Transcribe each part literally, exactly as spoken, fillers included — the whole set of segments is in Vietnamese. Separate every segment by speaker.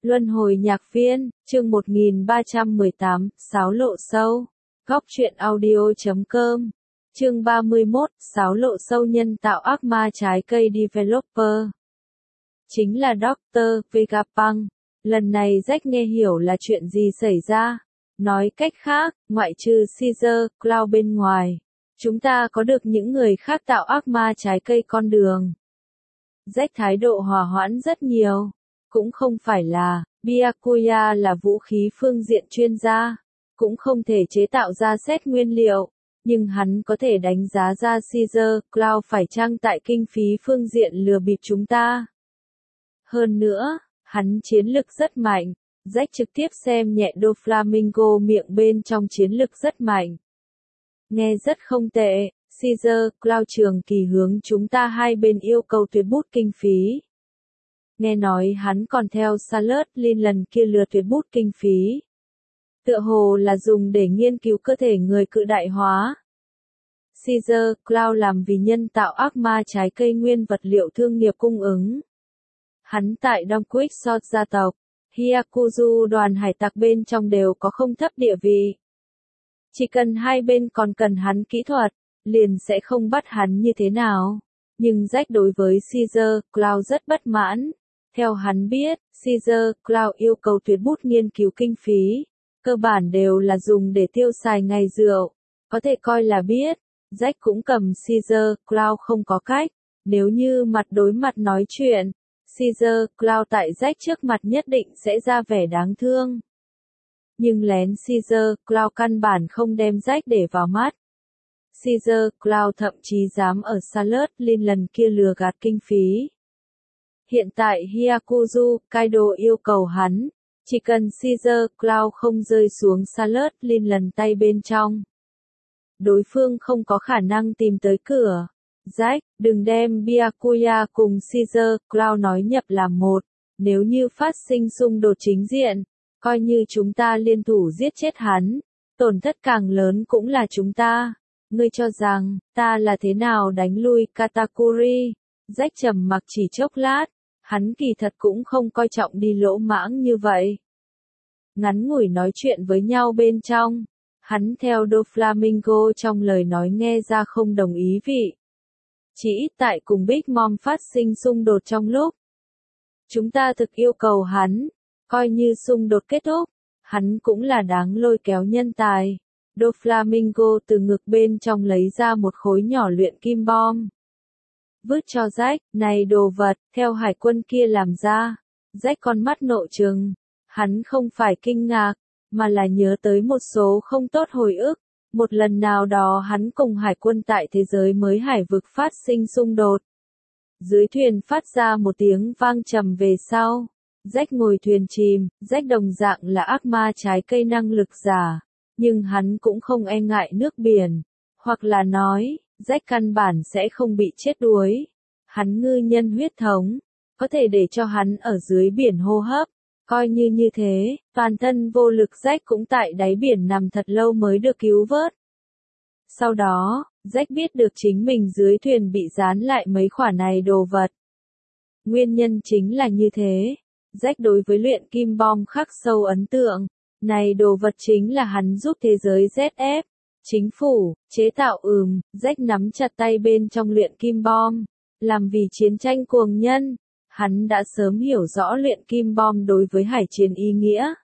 Speaker 1: Luân hồi nhạc viên, chương một nghìn ba trăm mười tám, Sáo lộ sâu. Góc truyện audio chấm com. Chương ba mươi mốt, Sáo lộ sâu nhân tạo ác ma trái cây developer. Chính là doctor Vegapunk. Lần này Jack nghe hiểu là chuyện gì xảy ra. Nói cách khác, ngoại trừ Caesar, Cloud bên ngoài, chúng ta có được những người khác tạo ác ma trái cây con đường. Jack thái độ hòa hoãn rất nhiều. Cũng không phải là, Byakuya là vũ khí phương diện chuyên gia, cũng không thể chế tạo ra set nguyên liệu, nhưng hắn có thể đánh giá ra Caesar, Cloud phải chăng tại kinh phí phương diện lừa bịp chúng ta. Hơn nữa, hắn chiến lực rất mạnh, Jack trực tiếp xem nhẹ Doflamingo miệng bên trong chiến lực rất mạnh. Nghe rất không tệ, Caesar, Cloud trường kỳ hướng chúng ta hai bên yêu cầu tuyệt bút kinh phí. Nghe nói hắn còn theo Salad Lin lần kia lừa tuyệt bút kinh phí. Tựa hồ là dùng để nghiên cứu cơ thể người cự đại hóa. Caesar, Cloud làm vì nhân tạo ác ma trái cây nguyên vật liệu thương nghiệp cung ứng. Hắn tại Đông Quick Shot gia tộc, Hyakuzu đoàn hải tặc bên trong đều có không thấp địa vị. Chỉ cần hai bên còn cần hắn kỹ thuật, liền sẽ không bắt hắn như thế nào. Nhưng Jack đối với Caesar, Cloud rất bất mãn. Theo hắn biết, Caesar, Cloud yêu cầu tuyệt bút nghiên cứu kinh phí, cơ bản đều là dùng để tiêu xài ngày rượu, có thể coi là biết. Jack cũng cầm Caesar, Cloud không có cách, nếu như mặt đối mặt nói chuyện, Caesar, Cloud tại Jack trước mặt nhất định sẽ ra vẻ đáng thương. Nhưng lén Caesar, Cloud căn bản không đem Jack để vào mắt. Caesar, Cloud thậm chí dám ở Salad Lin lần kia lừa gạt kinh phí. Hiện tại Hyakuzu, Kaido yêu cầu hắn, chỉ cần Caesar, Cloud không rơi xuống Salad Lin lần tay bên trong. Đối phương không có khả năng tìm tới cửa. Jack, đừng đem Byakuya cùng Caesar, Cloud nói nhập làm một, nếu như phát sinh xung đột chính diện, coi như chúng ta liên thủ giết chết hắn, tổn thất càng lớn cũng là chúng ta. Ngươi cho rằng, ta là thế nào đánh lui Katakuri? Jack trầm mặc chỉ chốc lát, hắn kỳ thật cũng không coi trọng đi lỗ mãng như vậy. Ngắn ngủi nói chuyện với nhau bên trong, hắn theo Doflamingo trong lời nói nghe ra không đồng ý vị. Chỉ ít tại cùng Big Mom phát sinh xung đột trong lúc. Chúng ta thực yêu cầu hắn, coi như xung đột kết thúc, hắn cũng là đáng lôi kéo nhân tài. Doflamingo từ ngực bên trong lấy ra một khối nhỏ luyện kim bom. Vứt cho Jack, này đồ vật, theo hải quân kia làm ra. Jack con mắt nộ trừng. Hắn không phải kinh ngạc, mà là nhớ tới một số không tốt hồi ức. Một lần nào đó hắn cùng hải quân tại thế giới mới hải vực phát sinh xung đột. Dưới thuyền phát ra một tiếng vang trầm về sau. Jack ngồi thuyền chìm, Jack đồng dạng là ác ma trái cây năng lực giả. Nhưng hắn cũng không e ngại nước biển. Hoặc là nói, Jack căn bản sẽ không bị chết đuối. Hắn ngư nhân huyết thống, có thể để cho hắn ở dưới biển hô hấp. Coi như như thế, toàn thân vô lực Jack cũng tại đáy biển nằm thật lâu mới được cứu vớt. Sau đó, Jack biết được chính mình dưới thuyền bị dán lại mấy khỏa này đồ vật. Nguyên nhân chính là như thế. Jack đối với luyện kim bom khắc sâu ấn tượng. Này đồ vật chính là hắn giúp thế giới Z F, chính phủ, chế tạo ừm, Jack nắm chặt tay bên trong luyện kim bom. Làm vì chiến tranh cuồng nhân, hắn đã sớm hiểu rõ luyện kim bom đối với hải chiến ý nghĩa.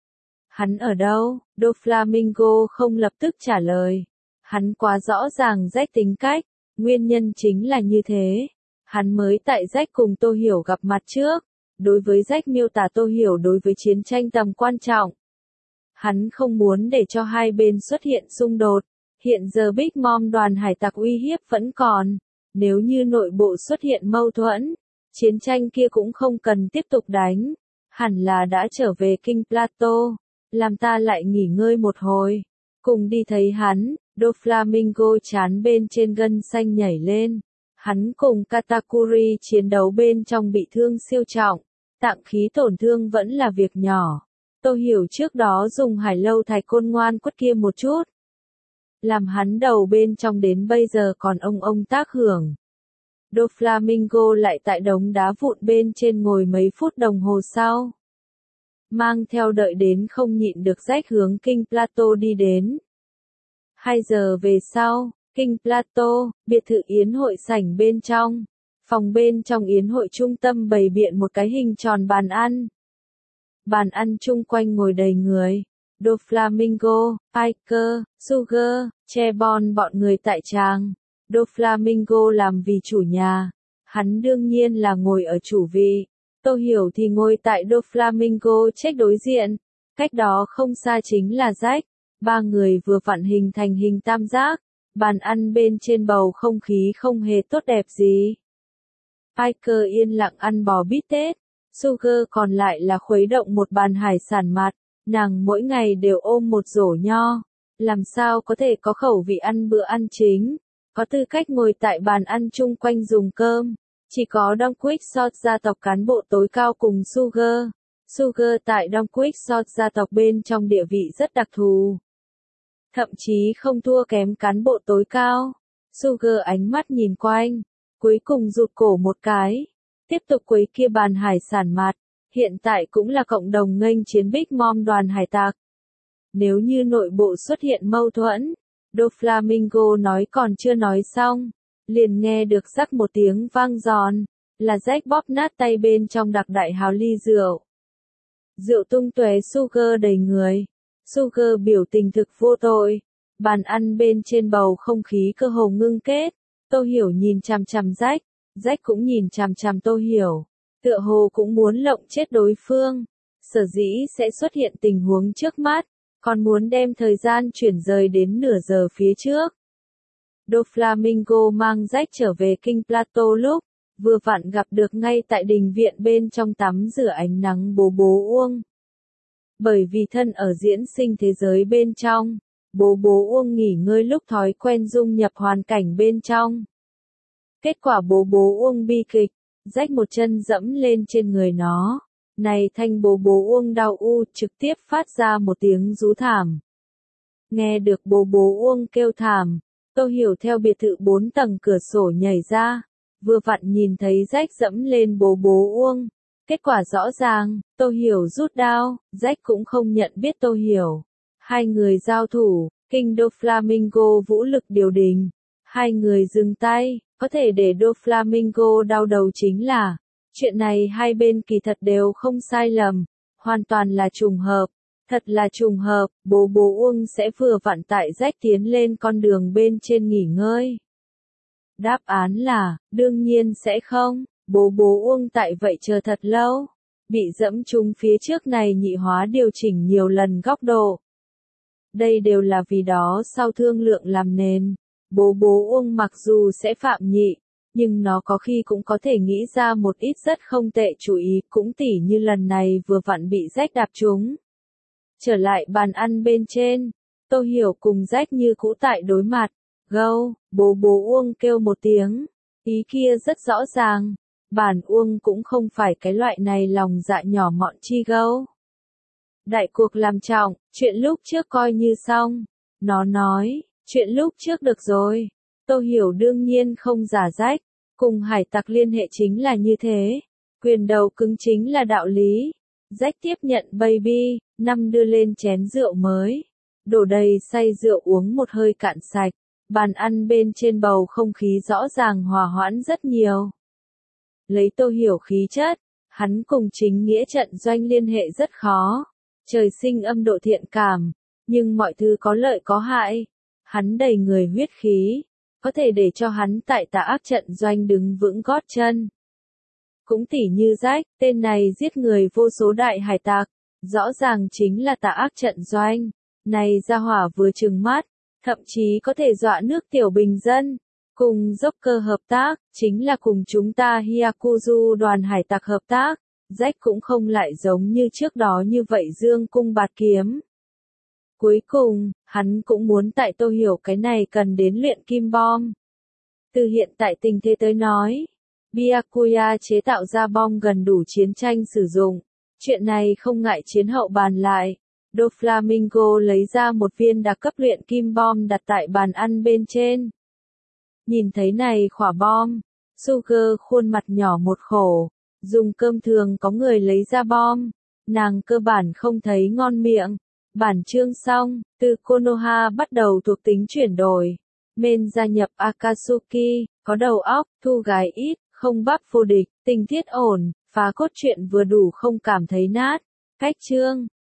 Speaker 1: Hắn ở đâu? Doflamingo không lập tức trả lời. Hắn quá rõ ràng Jack tính cách, nguyên nhân chính là như thế. Hắn mới tại Jack cùng Tô Hiểu gặp mặt trước. Đối với Jack miêu tả Tô Hiểu đối với chiến tranh tầm quan trọng. Hắn không muốn để cho hai bên xuất hiện xung đột. Hiện giờ Big Mom đoàn hải tặc uy hiếp vẫn còn. Nếu như nội bộ xuất hiện mâu thuẫn, chiến tranh kia cũng không cần tiếp tục đánh. Hẳn là đã trở về Kinh Plato. Làm ta lại nghỉ ngơi một hồi. Cùng đi thấy hắn, Doflamingo chán bên trên gân xanh nhảy lên. Hắn cùng Katakuri chiến đấu bên trong bị thương siêu trọng. Tạng khí tổn thương vẫn là việc nhỏ. Tô Hiểu trước đó dùng hải lâu thạch côn ngoan quất kia một chút. Làm hắn đầu bên trong đến bây giờ còn ông ông tác hưởng. Doflamingo lại tại đống đá vụn bên trên ngồi mấy phút đồng hồ sau. mang theo đợi đến không nhịn được Jack hướng King Plato đi đến. Hai giờ về sau, King Plato, biệt thự yến hội sảnh bên trong. Phòng bên trong yến hội trung tâm bày biện một cái hình tròn bàn ăn. Bàn ăn chung quanh ngồi đầy người. Doflamingo, Piker, Sugar, Chebon bọn người tại tràng. Doflamingo làm vì chủ nhà. Hắn đương nhiên là ngồi ở chủ vị. Tô Hiểu thì ngồi tại Doflamingo check đối diện. Cách đó không xa chính là Jack. Ba người vừa vặn hình thành hình tam giác. Bàn ăn bên trên bầu không khí không hề tốt đẹp gì. Piker yên lặng ăn bò bít tết. Sugar còn lại là khuấy động một bàn hải sản mặn. Nàng mỗi ngày đều ôm một rổ nho. Làm sao có thể có khẩu vị ăn bữa ăn chính. Có tư cách ngồi tại bàn ăn chung quanh dùng cơm. Chỉ có Donquick Sort gia tộc cán bộ tối cao cùng Sugar. Sugar tại Donquick Sort gia tộc bên trong địa vị rất đặc thù. Thậm chí không thua kém cán bộ tối cao. Sugar ánh mắt nhìn quanh. Cuối cùng rụt cổ một cái. Tiếp tục quấy kia bàn hải sản mạt. Hiện tại cũng là cộng đồng nghênh chiến Big Mom đoàn hải tặc. Nếu như nội bộ xuất hiện mâu thuẫn. Doflamingo nói còn chưa nói xong. Liền nghe được rắc một tiếng vang giòn. Là Jack bóp nát tay bên trong đặc đại hào ly rượu. Rượu tung tóe Sugar đầy người. Sugar biểu tình thực vô tội. Bàn ăn bên trên bầu không khí cơ hồ ngưng kết. Tô Hiểu nhìn chằm chằm Jack. Jack cũng nhìn chằm chằm Tô Hiểu. Tựa hồ cũng muốn lộng chết đối phương. Sở dĩ sẽ xuất hiện tình huống trước mắt. Còn muốn đem thời gian chuyển rời đến nửa giờ phía trước. Doflamingo mang Jack trở về King Plato lúc. Vừa vặn gặp được ngay tại đình viện bên trong tắm rửa ánh nắng bố bố Uông. Bởi vì thân ở diễn sinh thế giới bên trong. Bố bố Uông nghỉ ngơi lúc thói quen dung nhập hoàn cảnh bên trong. Kết quả bố bố Uông bi kịch. Jack một chân dẫm lên trên người nó. Này thanh bố bố Uông đau u trực tiếp phát ra một tiếng rú thảm. Nghe được bố bố Uông kêu thảm. Tô Hiểu theo biệt thự bốn tầng cửa sổ nhảy ra. Vừa vặn nhìn thấy Jack dẫm lên bố bố Uông. Kết quả rõ ràng, Tô Hiểu rút đao, Jack cũng không nhận biết Tô Hiểu. Hai người giao thủ, King Doflamingo vũ lực điều đình. Hai người dừng tay, có thể để Doflamingo đau đầu chính là, chuyện này hai bên kỳ thật đều không sai lầm, hoàn toàn là trùng hợp. Thật là trùng hợp, bố bố Uông sẽ vừa vặn tại Jack tiến lên con đường bên trên nghỉ ngơi. Đáp án là, đương nhiên sẽ không, bố bố Uông tại vậy chờ thật lâu. Bị dẫm trúng phía trước này nhị hóa điều chỉnh nhiều lần góc độ. Đây đều là vì đó sau thương lượng làm nền. Bố bố Uông mặc dù sẽ phạm nhị, nhưng nó có khi cũng có thể nghĩ ra một ít rất không tệ chủ ý, cũng tỉ như lần này vừa vặn bị Jack đạp trúng. Trở lại bàn ăn bên trên, Tô Hiểu cùng Jack như cũ tại đối mặt. Gâu, bố bố Uông kêu một tiếng. Ý kia rất rõ ràng. Bản Uông cũng không phải cái loại này lòng dạ nhỏ mọn chi gâu. Đại cuộc làm trọng, chuyện lúc trước coi như xong. Nó nói, chuyện lúc trước được rồi. Tô Hiểu đương nhiên không giả Jack. Cùng hải tặc liên hệ chính là như thế. Quyền đầu cứng chính là đạo lý. Jack tiếp nhận baby, năm đưa lên chén rượu mới. Đổ đầy say rượu uống một hơi cạn sạch. Bàn ăn bên trên bầu không khí rõ ràng hòa hoãn rất nhiều. Lấy Tô Hiểu khí chất, hắn cùng chính nghĩa trận doanh liên hệ rất khó. Trời sinh âm độ thiện cảm, nhưng mọi thứ có lợi có hại. Hắn đầy người huyết khí, có thể để cho hắn tại tà ác trận doanh đứng vững gót chân. Cũng tỉ như Jack, tên này giết người vô số đại hải tặc, rõ ràng chính là tà ác trận doanh. Này ra hỏa vừa trừng mắt, thậm chí có thể dọa nước tiểu bình dân. Cùng Joker hợp tác, chính là cùng chúng ta Hyakuzu đoàn hải tặc hợp tác. Jack cũng không lại giống như trước đó như vậy dương cung bạt kiếm. Cuối cùng, hắn cũng muốn tại Tô Hiểu cái này cần đến luyện kim bom. Từ hiện tại tình thế tới nói, Byakuya chế tạo ra bom gần đủ chiến tranh sử dụng. Chuyện này không ngại chiến hậu bàn lại. Doflamingo lấy ra một viên đặc cấp luyện kim bom đặt tại bàn ăn bên trên. Nhìn thấy này khỏa bom, Sugar khuôn mặt nhỏ một khổ. Dùng cơm thường có người lấy ra bom. nàng cơ bản không thấy ngon miệng. Bản chương xong, từ Konoha bắt đầu thuộc tính chuyển đổi. Men gia nhập Akatsuki, có đầu óc, thu gái ít, không bắp vô địch, tình tiết ổn, phá cốt truyện vừa đủ không cảm thấy nát. Cách chương